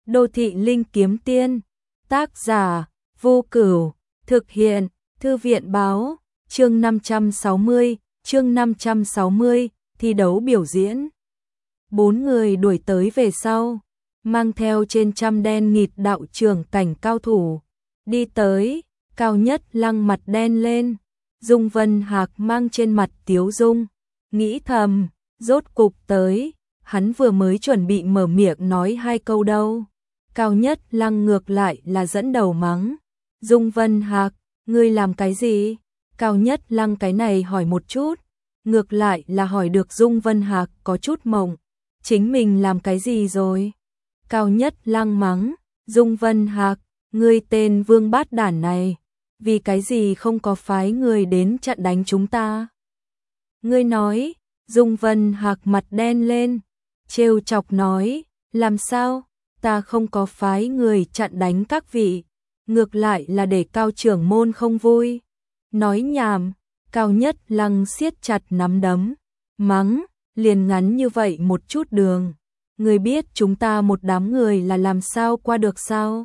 Đô thị linh kiếm tiên, tác giả, Vô Cửu, thực hiện, Thư viện báo, chương 560, thi đấu biểu diễn. 4 người đuổi tới về sau, mang theo trên trăm đen nghịt đạo trưởng cảnh cao thủ. Đi tới, Cao Nhất Lăng mặt đen lên, Dung Vân Hạc mang trên mặt tiếu dung, nghĩ thầm, rốt cục tới, hắn vừa mới chuẩn bị mở miệng nói 2 câu đâu. Cao Nhất Lăng ngược lại là dẫn đầu mắng, Dung Vân Hạc, ngươi làm cái gì? Cao Nhất Lăng cái này hỏi một chút, ngược lại là hỏi được Dung Vân Hạc có chút mộng, chính mình làm cái gì rồi? Cao Nhất Lăng mắng, Dung Vân Hạc, ngươi tên vương bát đản này, vì cái gì không có phái người đến chặn đánh chúng ta? Ngươi nói, Dung Vân Hạc mặt đen lên, trêu chọc nói, làm sao, ta không có phái người chặn đánh các vị, ngược lại là để Cao trưởng môn không vui. Nói nhảm, Cao Nhất Lăng siết chặt nắm đấm, mắng, liền ngắn như vậy một chút đường, người biết chúng ta một đám người là làm sao qua được sao?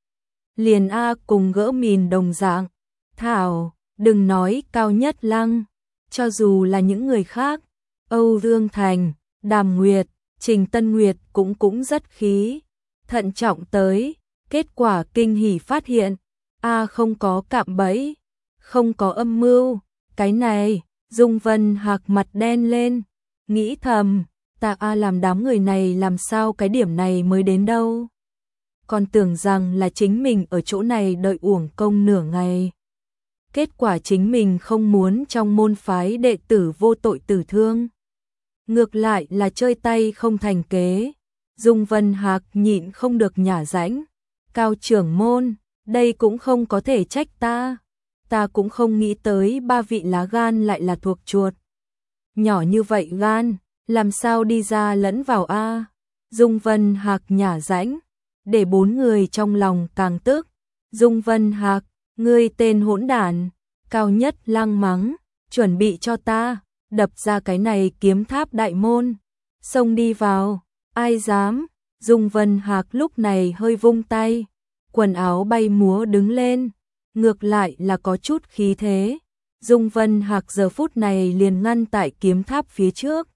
Liền cùng gỡ mìn đồng dạng, thảo, đừng nói Cao Nhất Lăng, cho dù là những người khác, Âu Dương Thành, Đàm Nguyệt, Trình Tân Nguyệt cũng rất khí, thận trọng tới, kết quả kinh hỉ phát hiện, không có cạm bẫy, không có âm mưu, cái này, Dung Vân Hạc mặt đen lên, nghĩ thầm, ta làm đám người này làm sao cái điểm này mới đến đâu. Còn tưởng rằng là chính mình ở chỗ này đợi uổng công nửa ngày. Kết quả chính mình không muốn trong môn phái đệ tử vô tội tử thương. Ngược lại là chơi tay không thành kế. Dung Vân Hạc nhịn không được nhả rãnh. Cao trưởng môn, đây cũng không có thể trách ta. Ta cũng không nghĩ tới 3 vị lá gan lại là thuộc chuột. Nhỏ như vậy gan, làm sao đi ra lẫn vào a? Dung Vân Hạc nhả rãnh, để 4 người trong lòng càng tức. Dung Vân Hạc, ngươi tên hỗn đản. Cao Nhất Lăng mắng, chuẩn bị cho ta, đập ra cái này kiếm tháp đại môn. Xông đi vào, ai dám? Dung Vân Hạc lúc này hơi vung tay, quần áo bay múa đứng lên, ngược lại là có chút khí thế. Dung Vân Hạc giờ phút này liền ngăn tại kiếm tháp phía trước.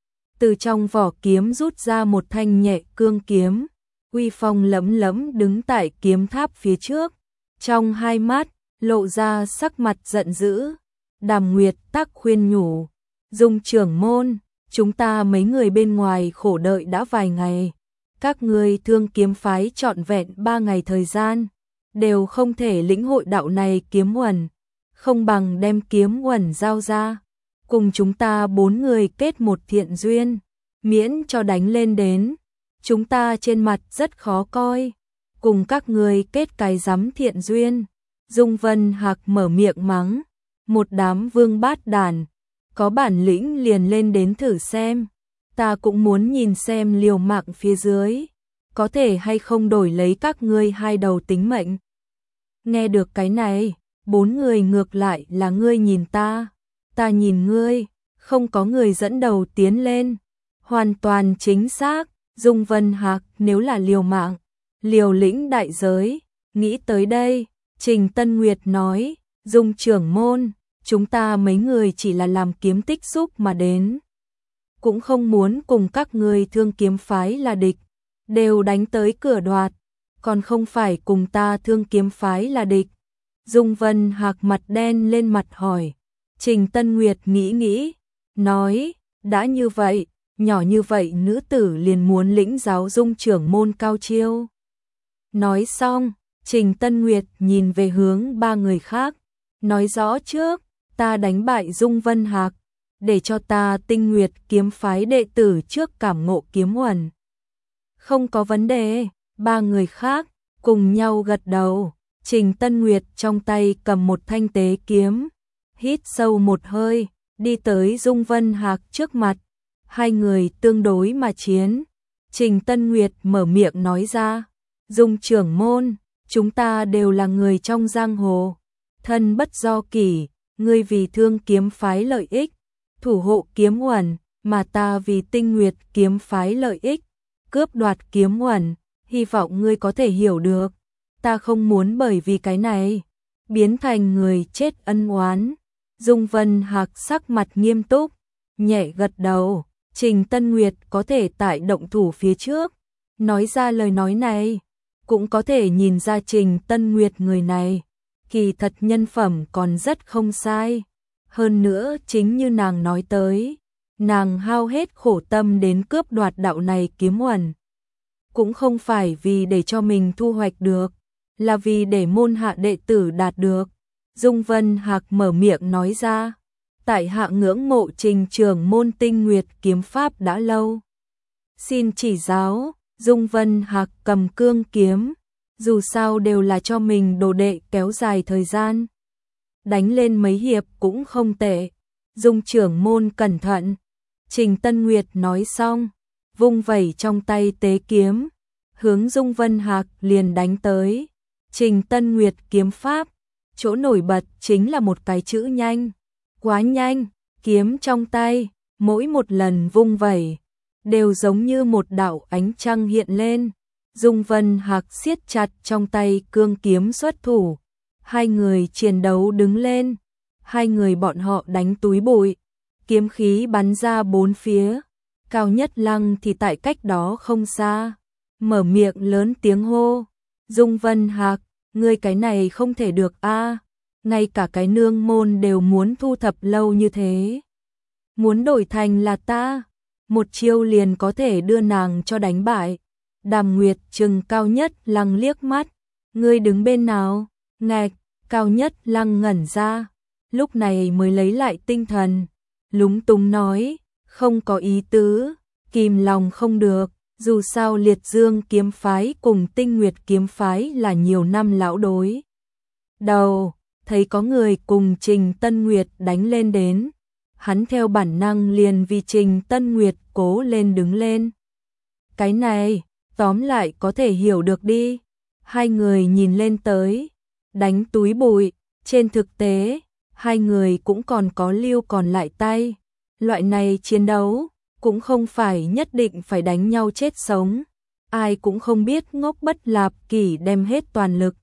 Từ trong vỏ kiếm rút ra một thanh nhẹ cương kiếm, uy phong lẫm lẫm đứng tại kiếm tháp phía trước, trong hai mắt lộ ra sắc mặt giận dữ. Đàm Nguyệt Tắc khuyên nhủ, Dung trưởng môn, chúng ta mấy người bên ngoài khổ đợi đã vài ngày, các ngươi Thương Kiếm phái trọn vẹn 3 ngày thời gian, đều không thể lĩnh hội đạo này kiếm uẩn, không bằng đem kiếm uẩn giao ra, cùng chúng ta 4 người kết một thiện duyên, miễn cho đánh lên đến, chúng ta trên mặt rất khó coi, cùng các ngươi kết cái rắm thiện duyên. Dung Vân Hạc mở miệng mắng, một đám vương bát đàn, có bản lĩnh liền lên đến thử xem, ta cũng muốn nhìn xem liều mạng phía dưới, có thể hay không đổi lấy các ngươi 2 đầu tính mệnh. Nghe được cái này, 4 người ngược lại là ngươi nhìn ta nhìn ngươi, không có người dẫn đầu tiến lên, hoàn toàn chính xác. Dung Vân Hạc nếu là liều mạng, liều lĩnh đại giới, nghĩ tới đây, Trình Tân Nguyệt nói, Dung trưởng môn, chúng ta mấy người chỉ là làm kiếm tích xúc mà đến, cũng không muốn cùng các ngươi Thương Kiếm phái là địch, đều đánh tới cửa đoạt, còn không phải cùng ta Thương Kiếm phái là địch. Dung Vân Hạc mặt đen lên mặt hỏi, Trình Tân Nguyệt nghĩ, nói, đã như vậy, nhỏ như vậy nữ tử liền muốn lĩnh giáo Dung trưởng môn cao chiêu. Nói xong, Trình Tân Nguyệt nhìn về hướng 3 người khác, nói rõ trước, ta đánh bại Dung Vân Hạc, để cho ta Tinh Nguyệt kiếm phái đệ tử trước cảm ngộ kiếm uẩn. Không có vấn đề, 3 người khác cùng nhau gật đầu. Trình Tân Nguyệt trong tay cầm một thanh tế kiếm, hít sâu một hơi, đi tới Dung Vân Hạc trước mặt, 2 người tương đối mà chiến. Trình Tân Nguyệt mở miệng nói ra, Dung trưởng môn, chúng ta đều là người trong giang hồ, thân bất do kỷ, ngươi vì Thương Kiếm phái lợi ích, thủ hộ kiếm uẩn, mà ta vì Tinh Nguyệt kiếm phái lợi ích, cướp đoạt kiếm uẩn, hy vọng ngươi có thể hiểu được, ta không muốn bởi vì cái này biến thành người chết ân oán. Dung Vân Hạc sắc mặt nghiêm túc, nhẹ gật đầu. Trình Tân Nguyệt có thể tại động thủ phía trước nói ra lời nói này, cũng có thể nhìn ra Trình Tân Nguyệt người này kỳ thật nhân phẩm còn rất không sai. Hơn nữa chính như nàng nói tới, nàng hao hết khổ tâm đến cướp đoạt đạo này kiếm uẩn, cũng không phải vì để cho mình thu hoạch được, là vì để môn hạ đệ tử đạt được. Dung Vân Hạc mở miệng nói ra, tại hạ ngưỡng mộ Trình trưởng môn tinh nguyệt kiếm pháp đã lâu, xin chỉ giáo. Dung Vân Hạc cầm cương kiếm, dù sao đều là cho mình đồ đệ kéo dài thời gian, đánh lên mấy hiệp cũng không tệ. Dung trưởng môn cẩn thận. Trình Tân Nguyệt nói xong, vung vẩy trong tay tế kiếm, hướng Dung Vân Hạc liền đánh tới. Trình Tân Nguyệt kiếm pháp, chỗ nổi bật chính là một cái chữ nhanh, quá nhanh, kiếm trong tay, mỗi một lần vung vẩy, đều giống như một đạo ánh trăng hiện lên. Dung Vân Hạc siết chặt trong tay cương kiếm xuất thủ, hai người chiến đấu đứng lên, hai người bọn họ đánh túi bụi, kiếm khí bắn ra bốn phía. Cao Nhất Lăng thì tại cách đó không xa, mở miệng lớn tiếng hô, Dung Vân Hạc, ngươi cái này không thể được a, ngay cả cái nương môn đều muốn thu thập lâu như thế, muốn đổi thành là ta, một chiêu liền có thể đưa nàng cho đánh bại. Đàm Nguyệt trừng Cao Nhất Lăng liếc mắt, ngươi đứng bên nào? Ngạch. Cao Nhất Lăng ngẩn ra, lúc này mới lấy lại tinh thần, lúng túng nói, không có ý tứ, kìm lòng không được, dù sao Liệt Dương kiếm phái cùng Tinh Nguyệt kiếm phái là nhiều năm lão đối đầu, thấy có người cùng Trình Tân Nguyệt đánh lên đến, hắn theo bản năng liền vì Trình Tân Nguyệt cố lên đứng lên. Cái này, tóm lại có thể hiểu được đi. Hai người nhìn lên tới, đánh túi bụi, trên thực tế, hai người cũng còn có lưu còn lại tay. Loại này chiến đấu, cũng không phải nhất định phải đánh nhau chết sống. Ai cũng không biết Ngốc Bất Lạp Kỷ đem hết toàn lực.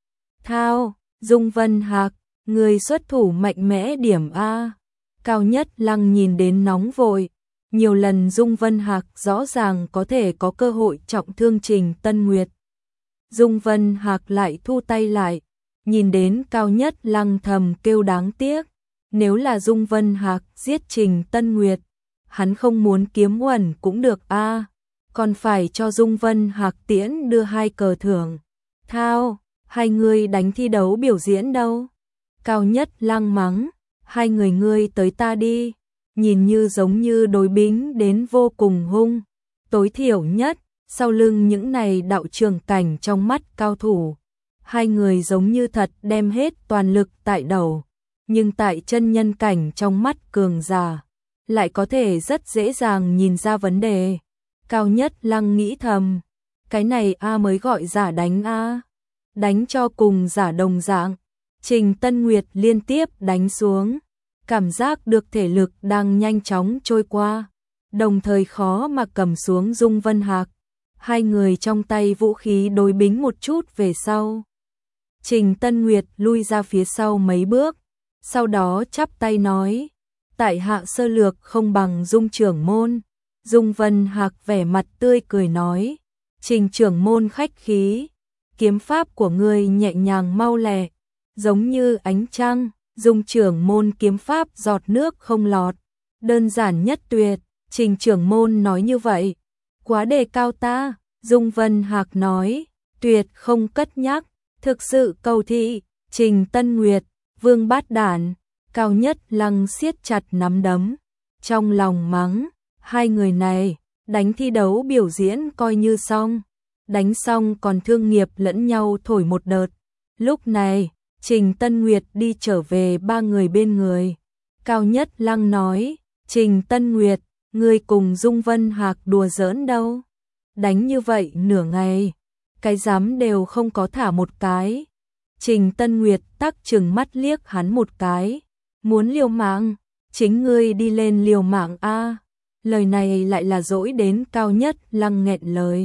Thao, Dung Vân Hạc, người xuất thủ mạnh mẽ điểm A. Cao Nhất Lăng nhìn đến nóng vội. Nhiều lần Dung Vân Hạc rõ ràng có thể có cơ hội trọng thương Trình Tân Nguyệt. Dung Vân Hạc lại thu tay lại, nhìn đến Cao Nhất Lăng thầm kêu đáng tiếc. Nếu là Dung Vân Hạc giết Trình Tân Nguyệt, hắn không muốn kiếm uẩn cũng được a, còn phải cho Dung Vân Hạc tiễn đưa 2 cờ thưởng. Thao, hai người đánh thi đấu biểu diễn đâu? Cao Nhất Lăng mắng, hai người ngươi tới ta đi. Nhìn như giống như đối bính đến vô cùng hung, tối thiểu nhất, sau lưng những này đạo trường cảnh trong mắt cao thủ. Hai người giống như thật đem hết toàn lực tại đầu, nhưng tại chân nhân cảnh trong mắt cường giả, lại có thể rất dễ dàng nhìn ra vấn đề. Cao Nhất Lăng nghĩ thầm, cái này a mới gọi giả đánh a, đánh cho cùng giả đồng dạng. Trình Tân Nguyệt liên tiếp đánh xuống, cảm giác được thể lực đang nhanh chóng trôi qua, đồng thời khó mà cầm xuống Dung Vân Hạc. Hai người trong tay vũ khí đối bính một chút về sau. Trình Tân Nguyệt lui ra phía sau mấy bước, sau đó chắp tay nói, tại hạ sơ lược không bằng Dung trưởng môn. Dung Vân Hạc vẻ mặt tươi cười nói, Trình trưởng môn khách khí, kiếm pháp của ngươi nhẹ nhàng mau lẹ, giống như ánh trăng. Dung trưởng môn kiếm pháp giọt nước không lọt, đơn giản nhất tuyệt. Trình trưởng môn nói như vậy, quá đề cao ta. Dung Vân Hạc nói, tuyệt không cất nhắc, thực sự cầu thị. Trình Tân Nguyệt, Vương Bát Đản. Cao Nhất Lăng siết chặt nắm đấm, trong lòng mắng, hai người này, đánh thi đấu biểu diễn coi như xong, đánh xong còn thương nghiệp lẫn nhau thổi một đợt. Lúc này, Trình Tân Nguyệt đi trở về ba người bên người. Cao Nhất Lăng nói, Trình Tân Nguyệt, ngươi cùng Dung Vân Hạc đùa giỡn đâu. Đánh như vậy nửa ngày, cái dám đều không có thả một cái. Trình Tân Nguyệt tắc trừng mắt liếc hắn một cái, muốn liều mạng, chính ngươi đi lên liều mạng a. Lời này lại là dỗi đến Cao Nhất Lăng nghẹn lời.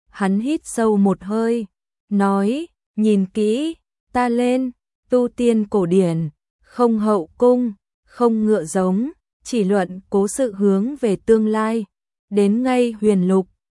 Hắn hít sâu một hơi, nói, nhìn kỹ, ta lên, tu tiên cổ điển, không hậu cung, không ngựa giống, chỉ luận cố sự hướng về tương lai, đến ngay huyền lục,